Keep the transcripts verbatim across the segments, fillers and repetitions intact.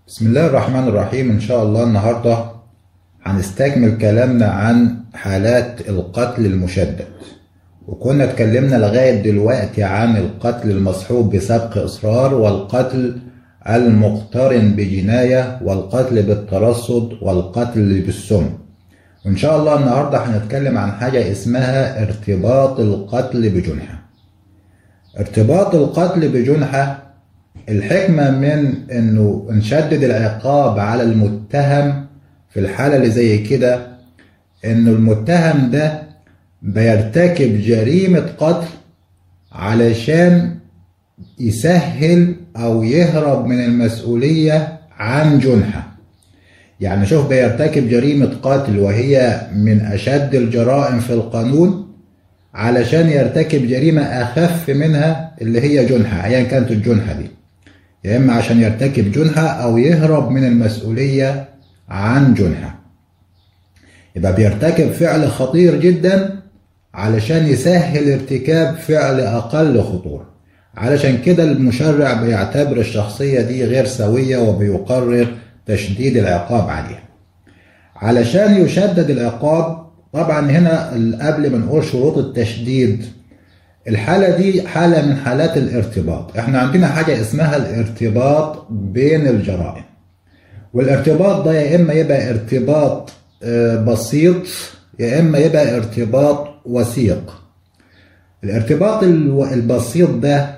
بسم الله الرحمن الرحيم. إن شاء الله النهاردة هنستكمل كلامنا عن حالات القتل المشدد، وكنا اتكلمنا لغاية دلوقتي عن القتل المصحوب بسبق إصرار، والقتل المقترن بجناية، والقتل بالترصد، والقتل بالسم. وإن شاء الله النهاردة هنتكلم عن حاجة اسمها ارتباط القتل بجنحة. ارتباط القتل بجنحة الحكمة من انه نشدد العقاب على المتهم في الحالة اللي زي كده، انه المتهم ده بيرتكب جريمة قتل علشان يسهل او يهرب من المسؤولية عن جنحة. يعني شوف، بيرتكب جريمة قتل وهي من اشد الجرائم في القانون علشان يرتكب جريمة اخف منها اللي هي جنحة، ايا كانت الجنحة دي، يا إما عشان يرتكب جنحة أو يهرب من المسؤولية عن جنحة. يبقى بيرتكب فعل خطير جدا علشان يسهل ارتكاب فعل أقل خطورة. علشان كده المشرع بيعتبر الشخصية دي غير سوية وبيقرر تشديد العقاب عليها. علشان يشدد العقاب، طبعا هنا قبل ما نقول شروط التشديد، الحالة دي حالة من حالات الارتباط. احنا عندنا حاجة اسمها الارتباط بين الجرائم، والارتباط ده يا اما يبقى ارتباط بسيط يا اما يبقى ارتباط وثيق. الارتباط البسيط ده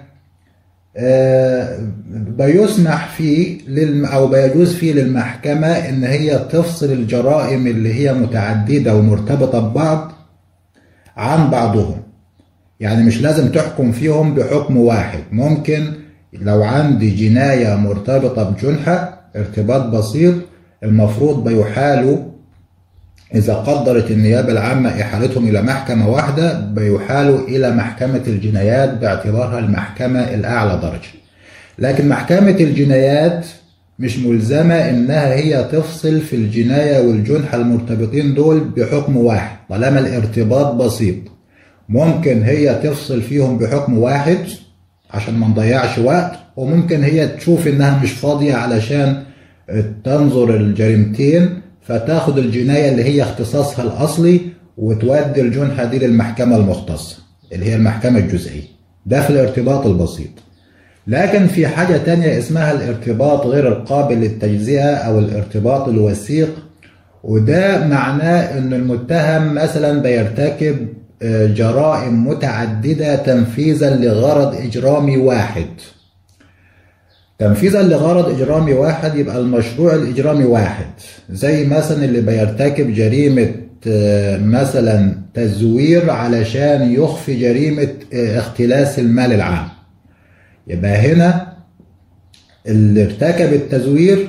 بيسمح فيه او بيجوز فيه للمحكمة ان هي تفصل الجرائم اللي هي متعددة ومرتبطة ببعض عن بعضهم. يعني مش لازم تحكم فيهم بحكم واحد. ممكن لو عندي جناية مرتبطة بجنحة ارتباط بسيط، المفروض بيحالوا إذا قدرت النيابة العامة إحالتهم إلى محكمة واحدة، بيحالوا إلى محكمة الجنايات باعتبارها المحكمة الأعلى درجة. لكن محكمة الجنايات مش ملزمة إنها هي تفصل في الجناية والجنحة المرتبطين دول بحكم واحد طالما الارتباط بسيط. ممكن هي تفصل فيهم بحكم واحد عشان ما نضيعش وقت، وممكن هي تشوف انها مش فاضية علشان تنظر الجريمتين فتاخد الجناية اللي هي اختصاصها الأصلي وتودي الجنحة دي للمحكمة المختصة اللي هي المحكمة الجزئية. ده في الارتباط البسيط. لكن في حاجة تانية اسمها الارتباط غير القابل للتجزئة أو الارتباط الوثيق، وده معناه ان المتهم مثلا بيرتكب جرائم متعددة تنفيذا لغرض إجرامي واحد. تنفيذا لغرض إجرامي واحد يبقى المشروع الإجرامي واحد، زي مثلا اللي بيرتكب جريمة مثلا تزوير علشان يخفي جريمة اختلاس المال العام. يبقى هنا اللي ارتكب التزوير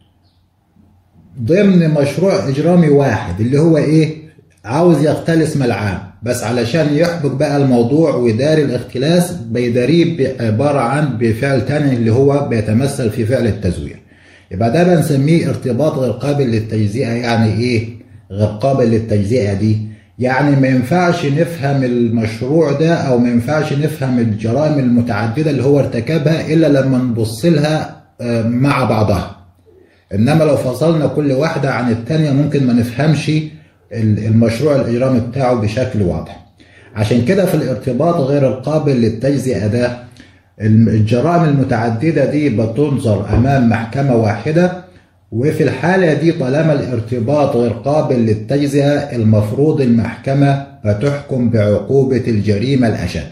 ضمن مشروع إجرامي واحد اللي هو إيه؟ عاوز يختلس مال عام، بس علشان يحبك بقى الموضوع ويداري الاختلاس بيداريه عبارة عن بفعل تاني اللي هو بيتمثل في فعل التزوير. يبقى ده بنسميه ارتباط غير قابل للتجزئة. يعني ايه غير قابل للتجزئة دي؟ يعني ما ينفعش نفهم المشروع ده او ما ينفعش نفهم الجرائم المتعددة اللي هو ارتكبها الا لما نبص لها مع بعضها. انما لو فصلنا كل واحدة عن التانية ممكن ما نفهمش المشروع الإجرامي بتاعه بشكل واضح. عشان كده في الارتباط غير القابل للتجزئة ده الجرائم المتعددة دي بتنظر أمام محكمة واحدة، وفي الحالة دي طالما الارتباط غير قابل للتجزئة المفروض المحكمة بتحكم بعقوبة الجريمة الأشد.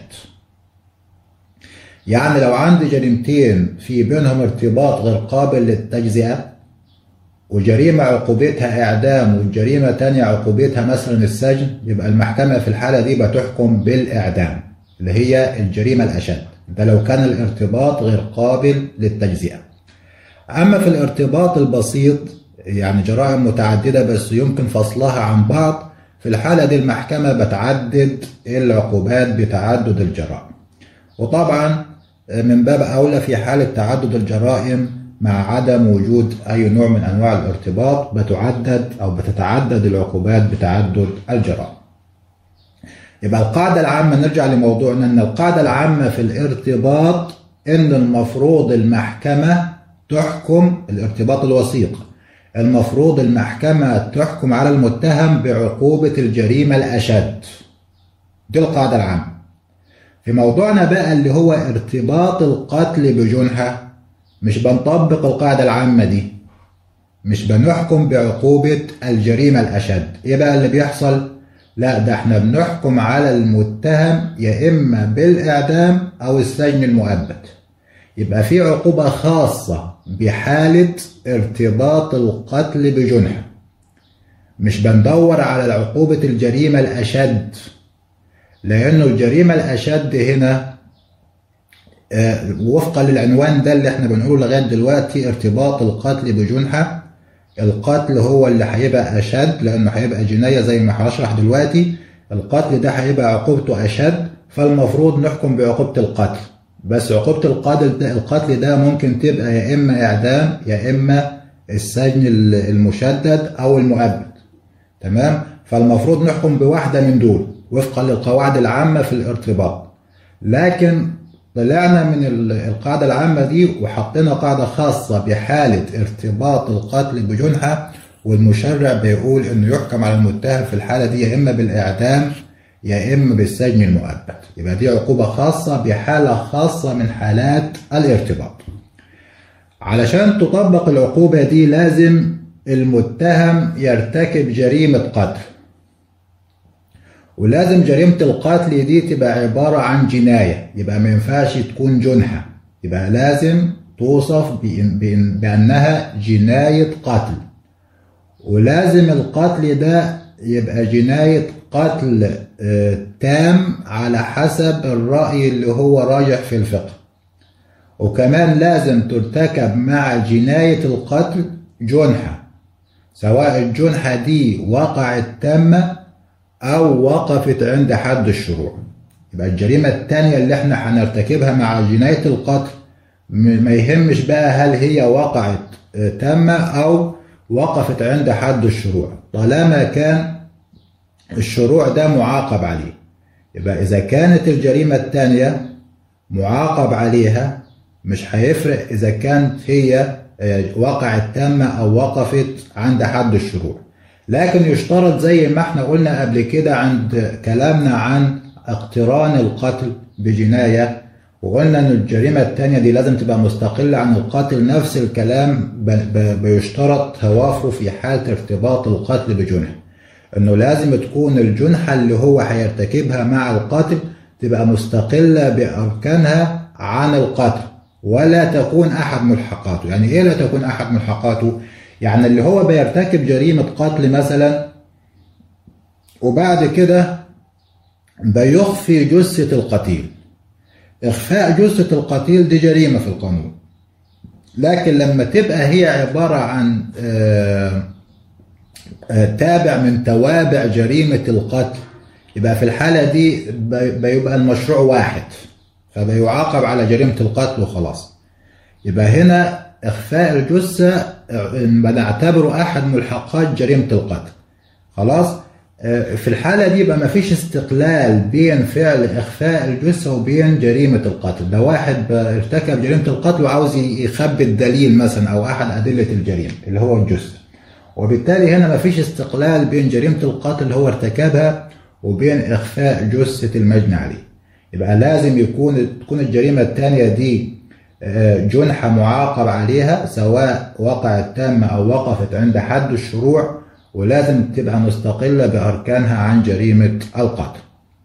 يعني لو عندي جريمتين في بينهم ارتباط غير قابل للتجزئة وجريمة عقوبتها إعدام والجريمة تانية عقوبتها مثلا السجن، يبقى المحكمة في الحالة دي بتحكم بالإعدام اللي هي الجريمة الأشد، ده لو كان الارتباط غير قابل للتجزئة. أما في الارتباط البسيط يعني جرائم متعددة بس يمكن فصلها عن بعض، في الحالة دي المحكمة بتعدد العقوبات بتعدد الجرائم. وطبعا من باب أولى في حالة تعدد الجرائم مع عدم وجود أي نوع من أنواع الارتباط بتعدد أو بتتعدد العقوبات بتعدد الجرائم. يبقى القاعدة العامة، نرجع لموضوعنا، أن القاعدة العامة في الارتباط إن المفروض المحكمة تحكم الارتباط الوثيق، المفروض المحكمة تحكم على المتهم بعقوبة الجريمة الأشد. دي القاعدة العامة. في موضوعنا بقى اللي هو ارتباط القتل بجنحة، مش بنطبق القاعدة العامة دي، مش بنحكم بعقوبة الجريمة الأشد. ايه بقى اللي بيحصل؟ لا، ده احنا بنحكم على المتهم يا إما بالإعدام أو السجن المؤبد. يبقى في عقوبة خاصة بحالة ارتباط القتل بجنحة، مش بندور على عقوبة الجريمة الأشد، لأنه الجريمة الأشد هنا آه وفقا للعنوان ده اللي احنا بنقوله لغاية دلوقتي، ارتباط القتل بجنحة. القتل هو اللي هيبقى أشد لأنه هيبقى جناية زي ما هشرح دلوقتي. القتل ده هيبقى عقوبته أشد، فالمفروض نحكم بعقوبة القتل. بس عقوبة القتل ده, القتل ده ممكن تبقى يا إما إعدام يا إما السجن المشدد أو المؤبد. تمام؟ فالمفروض نحكم بواحدة من دول وفقا للقواعد العامة في الارتباط. لكن طلعنا من القاعدة العامة دي وحطينا قاعدة خاصة بحالة ارتباط القتل بجنحة، والمشرع بيقول إنه يحكم على المتهم في الحالة دي يا إما بالإعدام يا إما بالسجن المؤبد. يبقى دي عقوبة خاصة بحالة خاصة من حالات الارتباط. علشان تطبق العقوبة دي لازم المتهم يرتكب جريمة قتل، ولازم جريمة القتل دي تبقى عبارة عن جناية، يبقى ما ينفعش تكون جنحة، يبقى لازم توصف بأنها جناية قتل. ولازم القتل ده يبقى جناية قتل تام على حسب الرأي اللي هو راجح في الفقه. وكمان لازم ترتكب مع جناية القتل جنحة، سواء الجنحة دي وقعت تامة أو وقفت عند حد الشروع. يبقى الجريمة التانية اللي احنا هنرتكبها مع جناية القتل ما يهمش بقى هل هي وقعت تامة أو وقفت عند حد الشروع، طالما كان الشروع ده معاقب عليه. يبقى إذا كانت الجريمة التانية معاقب عليها مش هيفرق إذا كانت هي وقعت تامة أو وقفت عند حد الشروع. لكن يشترط زي ما احنا قلنا قبل كده عند كلامنا عن اقتران القتل بجناية، وقلنا ان الجريمة التانية دي لازم تبقى مستقلة عن القتل. نفس الكلام بيشترط توافره في حالة ارتباط القتل بجنحة، انه لازم تكون الجنحة اللي هو هيرتكبها مع القتل تبقى مستقلة بأركانها عن القتل ولا تكون أحد ملحقاته. يعني إيه لا تكون أحد ملحقاته؟ يعني اللي هو بيرتكب جريمة قتل مثلا وبعد كده بيخفي جثة القتيل. إخفاء جثة القتيل دي جريمة في القانون، لكن لما تبقى هي عبارة عن آآ آآ تابع من توابع جريمة القتل، يبقى في الحالة دي بيبقى المشروع واحد، فبيعاقب على جريمة القتل وخلاص. يبقى هنا إخفاء الجثة بنعتبره أحد ملحقات جريمة القتل. خلاص؟ في الحالة دي يبقى مفيش استقلال بين فعل إخفاء الجثة وبين جريمة القتل. ده واحد ارتكب جريمة القتل وعاوز يخبي الدليل مثلا أو أحد أدلة الجريمة اللي هو الجثة، وبالتالي هنا مفيش استقلال بين جريمة القتل اللي هو ارتكبها وبين إخفاء جثة المجني عليه. يبقى لازم يكون تكون الجريمة الثانية دي جنحة معاقب عليها سواء وقعت تامة أو وقفت عند حد الشروع، ولازم تبقى مستقلة بأركانها عن جريمة القتل.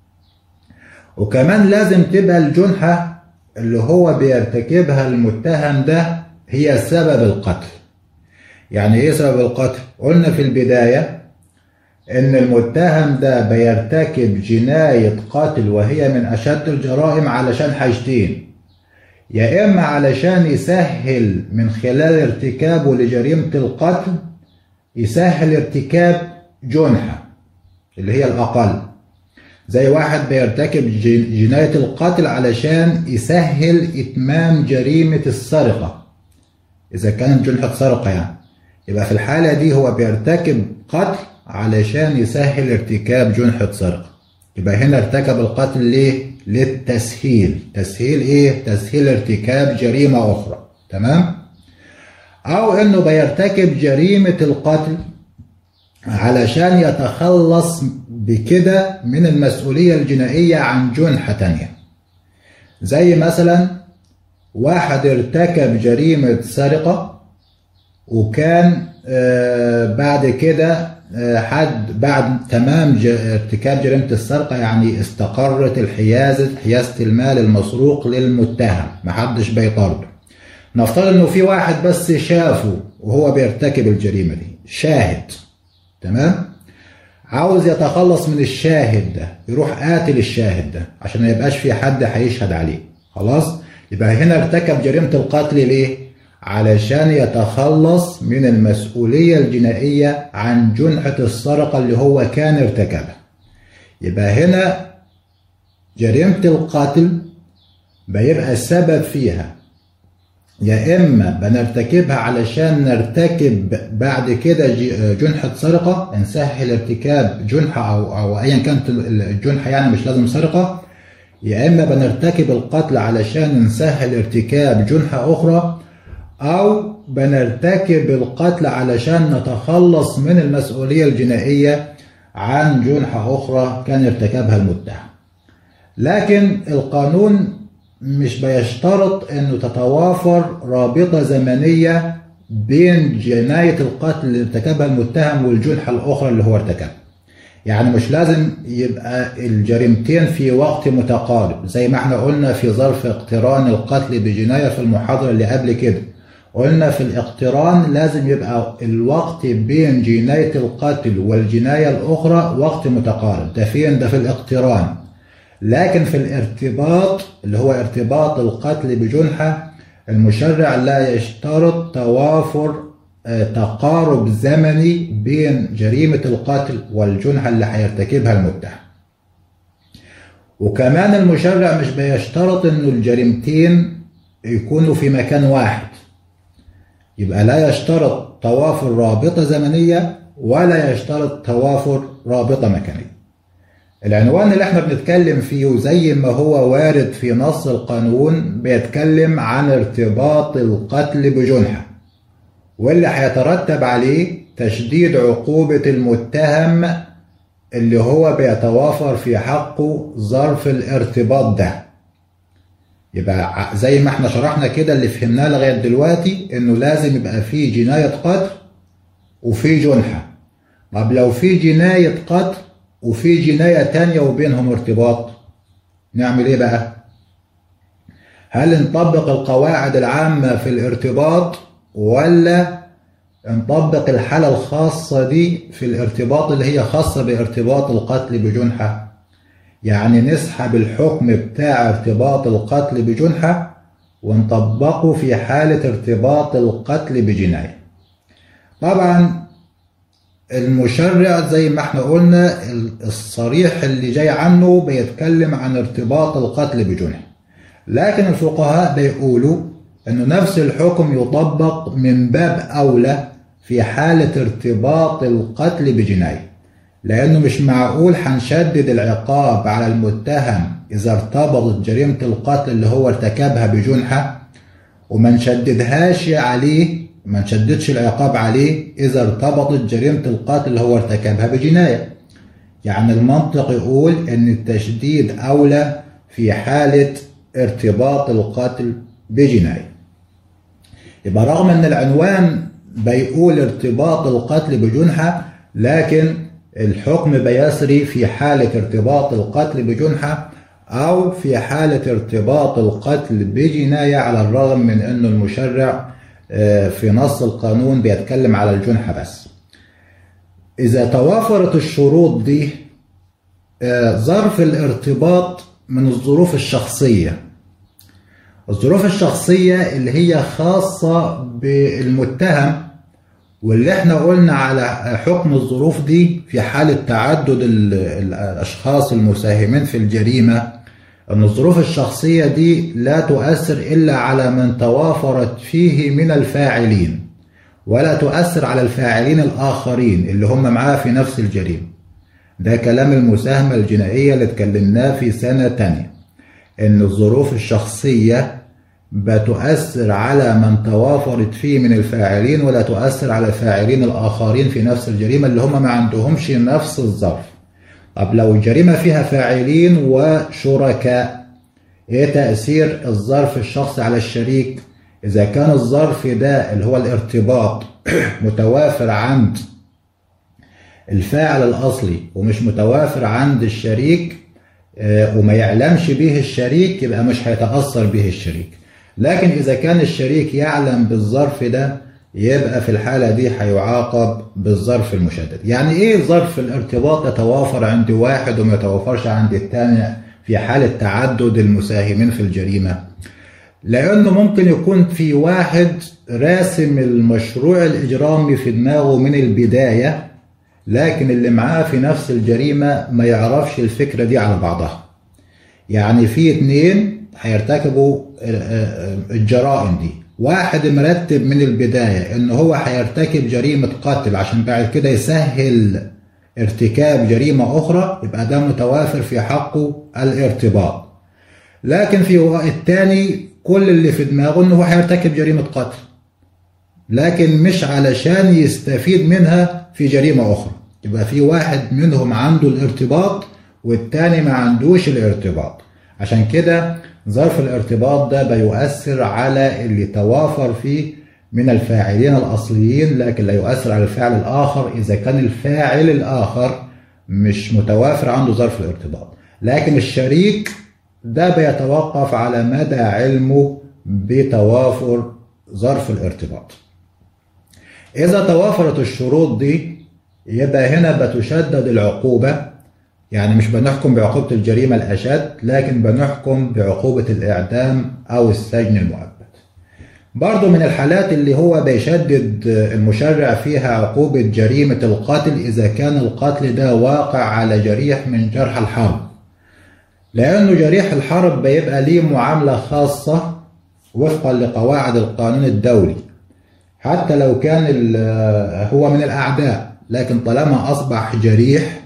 وكمان لازم تبقى الجنحة اللي هو بيرتكبها المتهم ده هي سبب القتل. يعني ايه سبب القتل؟ قلنا في البداية ان المتهم ده بيرتكب جناية قتل وهي من اشد الجرائم علشان حاجتين: يا اما علشان يسهل من خلال ارتكابه لجريمة القتل يسهل ارتكاب جنحة اللي هي الأقل، زي واحد بيرتكب جناية القتل علشان يسهل إتمام جريمة السرقة إذا كانت جنحة سرقة يعني. يبقى في الحالة دي هو بيرتكب قتل علشان يسهل ارتكاب جنحة سرقة. يبقى هنا ارتكب القتل ليه؟ للتسهيل. تسهيل إيه؟ تسهيل ارتكاب جريمة أخرى. تمام؟ أو إنه بيرتكب جريمة القتل علشان يتخلص بكده من المسؤولية الجنائية عن جنحة تانية. زي مثلا واحد ارتكب جريمة سرقة، وكان بعد كده حد بعد تمام ارتكاب جريمة السرقة يعني استقرت الحيازة حيازة المال المسروق للمتهم، محدش بيطارده. نفترض انه في واحد بس شافه وهو بيرتكب الجريمة دي، شاهد، تمام؟ عاوز يتخلص من الشاهد ده، يروح قاتل الشاهد ده عشان ما يبقاش في حد هيشهد عليه. خلاص؟ يبقى هنا ارتكب جريمة القتل ليه؟ علشان يتخلص من المسؤولية الجنائية عن جنحة السرقة اللي هو كان ارتكبها. يبقى هنا جريمة القتل بيبقى السبب فيها يا إما بنرتكبها علشان نرتكب بعد كده جنحة سرقة، نسهل ارتكاب جنحة أو أو أيا كانت الجنحة، يعني مش لازم سرقة. يا إما بنرتكب القتل علشان نسهل ارتكاب جنحة أخرى، أو بنرتكب القتل علشان نتخلص من المسؤولية الجنائية عن جنحة أخرى كان ارتكبها المتهم. لكن القانون مش بيشترط انه تتوافر رابطة زمنية بين جناية القتل اللي ارتكبها المتهم والجنحة الاخرى اللي هو ارتكبها. يعني مش لازم يبقى الجريمتين في وقت متقارب، زي ما احنا قلنا في ظرف اقتران القتل بجناية في المحاضرة اللي قبل كده. قلنا في الاقتران لازم يبقى الوقت بين جناية القتل والجناية الاخرى وقت متقارب، ده فين؟ ده في الاقتران. لكن في الارتباط اللي هو ارتباط القتل بجنحة، المشرع لا يشترط توافر تقارب زمني بين جريمة القتل والجنحة اللي هيرتكبها المتهم. وكمان المشرع مش بيشترط انه الجريمتين يكونوا في مكان واحد، يبقى لا يشترط توافر رابطة زمنية ولا يشترط توافر رابطة مكانية. العنوان اللي احنا بنتكلم فيه وزي ما هو وارد في نص القانون بيتكلم عن ارتباط القتل بجنحة، واللي هيترتب عليه تشديد عقوبة المتهم اللي هو بيتوافر في حقه ظرف الارتباط ده. يبقى زي ما احنا شرحنا كده اللي فهمناه لغاية دلوقتي انه لازم يبقى فيه جناية قتل وفي جنحة. طب لو في جناية قتل وفي جناية تانية وبينهم ارتباط، نعمل ايه بقى؟ هل نطبق القواعد العامة في الارتباط ولا نطبق الحالة الخاصة دي في الارتباط اللي هي خاصة بارتباط القتل بجنحة؟ يعني نسحب الحكم بتاع ارتباط القتل بجنحة ونطبقه في حالة ارتباط القتل بجناية. طبعا المشرع زي ما احنا قلنا الصريح اللي جاي عنه بيتكلم عن ارتباط القتل بجنحة، لكن الفقهاء بيقولوا انه نفس الحكم يطبق من باب اولى في حالة ارتباط القتل بجناية، لانه مش معقول هنشدد العقاب على المتهم اذا ارتبطت جريمة القتل اللي هو ارتكبها بجنحة، وما نشددهاش عليه ما نشددش العقاب عليه إذا ارتبطت جريمة القتل اللي هو ارتكبها بجناية. يعني المنطق يقول أن التشديد أولى في حالة ارتباط القتل بجناية. يبقى رغم أن العنوان بيقول ارتباط القتل بجنحة، لكن الحكم بيسري في حالة ارتباط القتل بجنحة أو في حالة ارتباط القتل بجناية، على الرغم من أن المشرع في نص القانون بيتكلم على الجنحة بس. إذا توافرت الشروط دي، ظرف الارتباط من الظروف الشخصية. الظروف الشخصية اللي هي خاصة بالمتهم، واللي احنا قلنا على حكم الظروف دي في حالة تعدد الأشخاص المساهمين في الجريمة، أن الظروف الشخصية دي لا تؤثر إلا على من توافرت فيه من الفاعلين، ولا تؤثر على الفاعلين الآخرين اللي هم معاه في نفس الجريمة. ده كلام المساهمة الجنائية اللي اتكلمناه في سنة تانية، إن الظروف الشخصية بتؤثر على من توافرت فيه من الفاعلين، ولا تؤثر على الفاعلين الآخرين في نفس الجريمة اللي هم ما عندهمش نفس الظرف. طب لو الجريمة فيها فاعلين وشركاء، ايه تأثير الظرف الشخصي على الشريك؟ إذا كان الظرف ده اللي هو الارتباط متوافر عند الفاعل الأصلي ومش متوافر عند الشريك وما يعلمش به الشريك، يبقى مش هيتأثر به الشريك. لكن إذا كان الشريك يعلم بالظرف ده، يبقى في الحالة دي هيعاقب بالظرف المشدد. يعني إيه ظرف الارتباط يتوافر عند واحد وما يتوافرش عند الثاني في حالة تعدد المساهمين في الجريمة؟ لأنه ممكن يكون في واحد راسم المشروع الإجرامي في دماغه من البداية، لكن اللي معاه في نفس الجريمة ما يعرفش الفكرة دي على بعضها. يعني في اتنين هيرتكبوا الجرائم دي، واحد مرتب من البداية ان هو هيرتكب جريمة قتل عشان بعد كده يسهل ارتكاب جريمة اخرى، يبقى ده متوافر في حقه الارتباط. لكن في التاني كل اللي في دماغه انه هو هيرتكب جريمة قتل، لكن مش علشان يستفيد منها في جريمة اخرى. يبقى في واحد منهم عنده الارتباط والتاني ما عندوش الارتباط. عشان كده ظرف الارتباط ده بيؤثر على اللي توافر فيه من الفاعلين الأصليين، لكن لا يؤثر على الفاعل الآخر إذا كان الفاعل الآخر مش متوافر عنده ظرف الارتباط. لكن الشريك ده بيتوقف على مدى علمه بتوافر ظرف الارتباط. إذا توافرت الشروط دي يبقى هنا بتشدد العقوبة. يعني مش بنحكم بعقوبة الجريمة الأشد، لكن بنحكم بعقوبة الإعدام أو السجن المؤبد. برضو من الحالات اللي هو بيشدد المشرع فيها عقوبة جريمة القتل إذا كان القتل ده واقع على جريح من جرح الحرب، لأنه جريح الحرب بيبقى ليه معاملة خاصة وفقا لقواعد القانون الدولي، حتى لو كان هو من الأعداء، لكن طالما أصبح جريح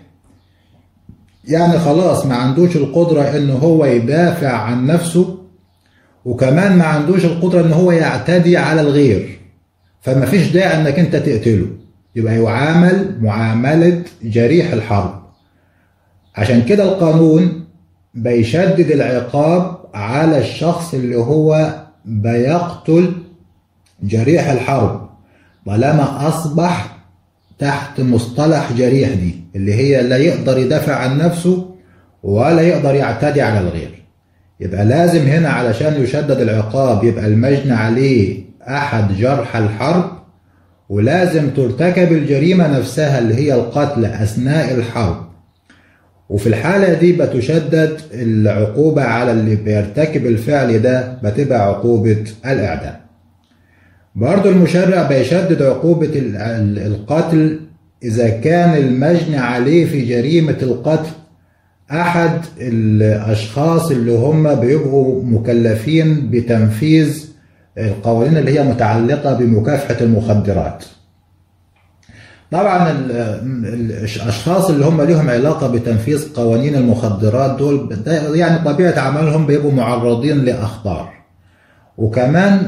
يعني خلاص ما عندوش القدرة إنه هو يدافع عن نفسه، وكمان ما عندوش القدرة إنه هو يعتدي على الغير، فما فيش داعي إنك أنت تقتله، يبقى يعامل معاملة جريح الحرب. عشان كده القانون بيشدد العقاب على الشخص اللي هو بيقتل جريح الحرب طالما أصبح تحت مصطلح جريح دي، اللي هي لا يقدر يدافع عن نفسه ولا يقدر يعتدي على الغير. يبقى لازم هنا علشان يشدد العقاب يبقى المجني عليه أحد جرح الحرب، ولازم ترتكب الجريمة نفسها اللي هي القتل أثناء الحرب. وفي الحالة دي بتشدد العقوبة على اللي بيرتكب الفعل ده، بتبقى عقوبة الإعدام. برضو المشرع بيشدد عقوبة القتل إذا كان المجني عليه في جريمة القتل أحد الأشخاص اللي هم بيبقوا مكلفين بتنفيذ القوانين اللي هي متعلقة بمكافحة المخدرات. طبعا الأشخاص اللي هم لهم علاقة بتنفيذ قوانين المخدرات دول يعني طبيعة عملهم بيبقوا معرضين لأخطار، وكمان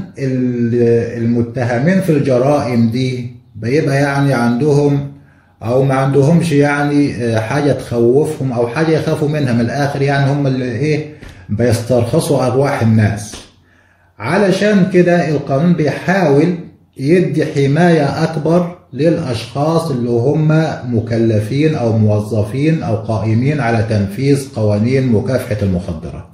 المتهمين في الجرائم دي بيبقى يعني عندهم او ما عندهمش يعني حاجة تخوفهم او حاجة يخافوا منها، من الاخر يعني هم اللي ايه بيسترخصوا ارواح الناس. علشان كده القانون بيحاول يدي حماية اكبر للاشخاص اللي هم مكلفين او موظفين او قائمين على تنفيذ قوانين مكافحة المخدرات.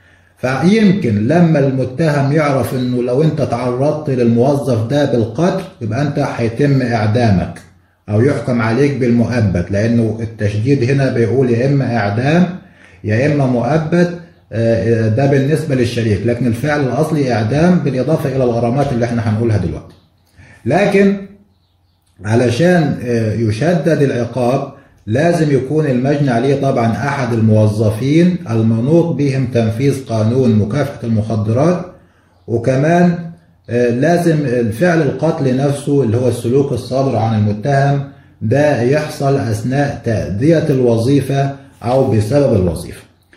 فيمكن لما المتهم يعرف انه لو انت تعرضت للموظف ده بالقتل يبقى انت هيتم اعدامك او يحكم عليك بالمؤبد، لانه التشديد هنا بيقول يا اما اعدام يا اما مؤبد، ده بالنسبة للشريك، لكن الفعل الاصلي اعدام بالاضافة الى الغرامات اللي احنا هنقولها دلوقتي. لكن علشان يشدد العقاب لازم يكون المجني عليه طبعا أحد الموظفين المنوط بهم تنفيذ قانون مكافحة المخدرات، وكمان لازم الفعل القتل نفسه اللي هو السلوك الصادر عن المتهم ده يحصل أثناء تأدية الوظيفة أو بسبب الوظيفة.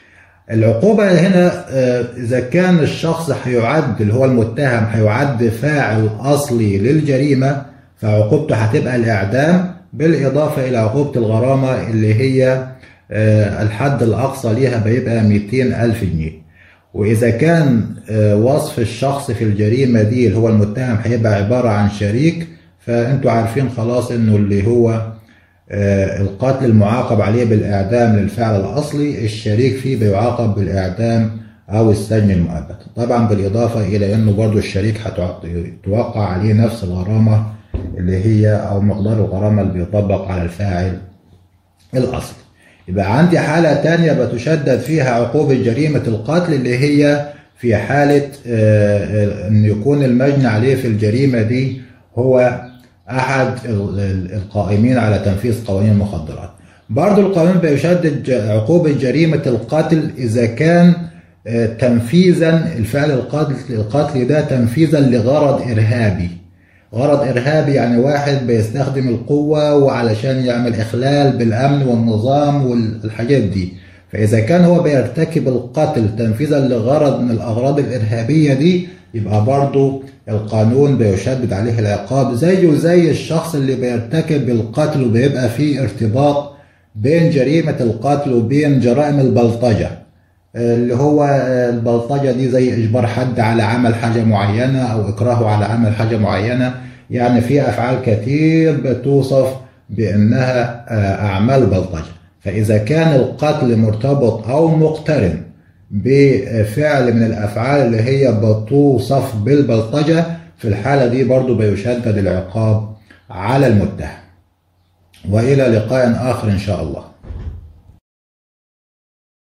العقوبة هنا إذا كان الشخص هيعد اللي هو المتهم هيعد فاعل أصلي للجريمة فعقوبته هتبقى الإعدام، بالإضافة إلى عقوبة الغرامة اللي هي الحد الأقصى ليها بيبقى مئتين ألف جنيه. وإذا كان وصف الشخص في الجريمة دي اللي هو المتهم هيبقى عبارة عن شريك، فأنتوا عارفين خلاص إنه اللي هو القتل المعاقب عليه بالإعدام للفعل الأصلي، الشريك فيه بيعاقب بالإعدام أو السجن المؤبد. طبعا بالإضافة إلى أنه برضو الشريك هتوقع عليه نفس الغرامة اللي هي أو مقدار الغرامة اللي بيطبق على الفاعل الأصلي. يبقى عندي حالة تانية بتشدد فيها عقوبة جريمة القتل اللي هي في حالة أن يكون المجني عليه في الجريمة دي هو أحد القائمين على تنفيذ قوانين المخدرات. برضو القانون بيشدد عقوبة جريمة القتل إذا كان تنفيذا الفعل القتل القتل ده تنفيذا لغرض إرهابي. غرض إرهابي يعني واحد بيستخدم القوة وعلشان يعمل إخلال بالأمن والنظام والحاجات دي، فإذا كان هو بيرتكب القتل تنفيذا لغرض من الأغراض الإرهابية دي يبقى برضو القانون بيشدد عليه العقاب زيه زي الشخص اللي بيرتكب القتل وبيبقى فيه ارتباط بين جريمة القتل وبين جرائم البلطجة، اللي هو البلطجة دي زي إجبار حد على عمل حاجة معينة أو إكراهه على عمل حاجة معينة، يعني في أفعال كتير بتوصف بأنها أعمال بلطجة. فإذا كان القتل مرتبط أو مقترن بفعل من الأفعال اللي هي بتوصف بالبلطجة، في الحالة دي برضو بيشدد العقاب على المتهم. وإلى لقاء آخر إن شاء الله.